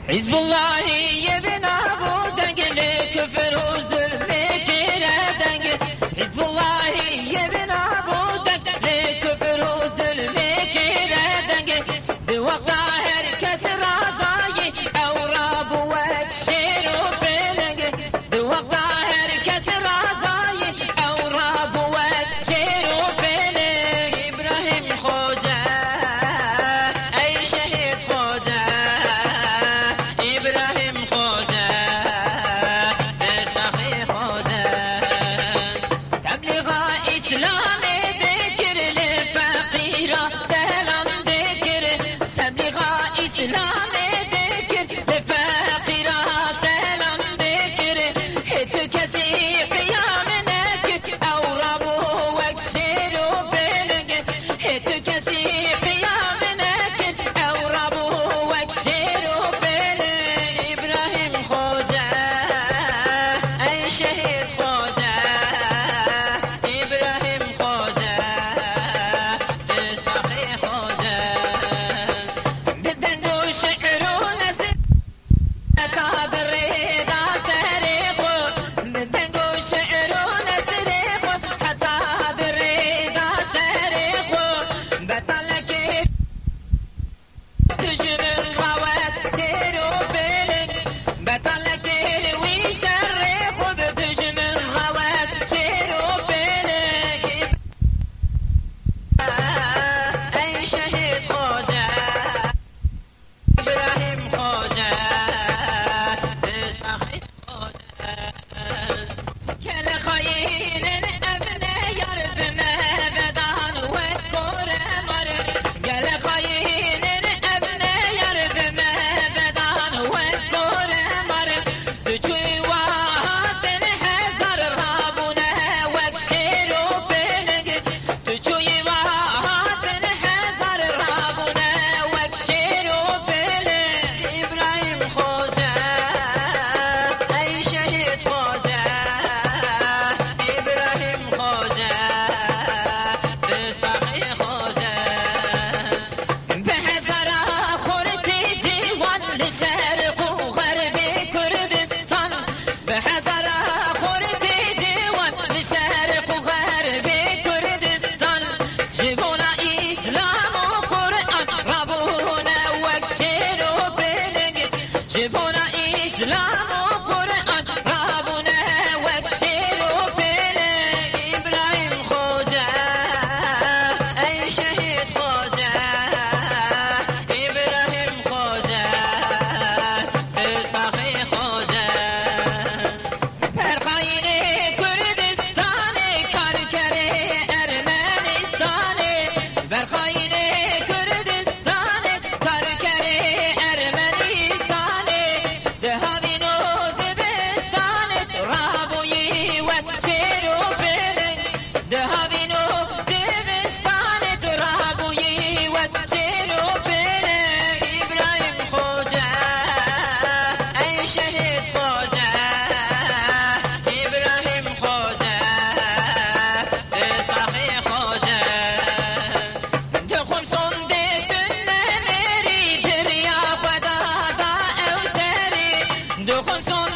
حزب الله يبنى بودنگ لكفر وظلم كردنگ حزب الله يبنى بودنگ لكفر وظلم كردنگ بوقت هركس رازاي او راب وكشير وبلنگ بوقت هركس رازاي او راب وكشير وبلنگ ابراهيم خوجة اي شهيد خوجة ابراهيم خوجة سخي خوجة تبلغ اسلام ذكر للفقير سلام ذكر تبلغ اسلام ذكر للفقير سلام ذكر هتكسي قيامك او ربو وكسر وبلغ هتكسي قيامك او ربو وكسر وبلغ ابراهيم خوجة اي شهيد خوجة ابراهيم خوجة سخي خوجة بدن وشعر ونسل تاب الرضا سريخو بدن وشعر ونسريخو حتى بالرضا سريخو بطلك تجمل روات سير وبلد بطلك ويشرخو بتجمل روات سير وبلد اي شهيد خوجة ابراهيم خوجة سخي خوجة كل خاين ابني يرب ما بدان وكور مر كل خاين ابني يرب ما بدان وكور مر تجوي واحد حذر رابنا وكسر وبلغ تجوي واحد حذر رابنا وكسر وبلغ ابراهيم خوجة اي شهيد خوجة ابراهيم خوجة سخي خوجة بحذر خورتي جيوان لشرق وغرب كردستان بحذر خورتي جيوان لشرق وغرب كردستان جيبونا اسلام وقرآن ربونا وكسر وبلغ جيبونا اسلام وقرآن ربونا وكسر وبلغ ابراهيم خوجة اي شهيد خوجة ابراهيم خوجة سخي خوجة فرخاين كردستان كركري ارمنستان فرخاين كردستان كركري ارمنستان دهابين وزبستان رابوي وكسر وبلغ دهابين وزبستان رابوي وكسر وبلغ ابراهيم خوجة اي شهيد خوجة ابراهيم خوجة سخي خوجة دخل صندوق النمري دريا فدادا او سري دخل صندوق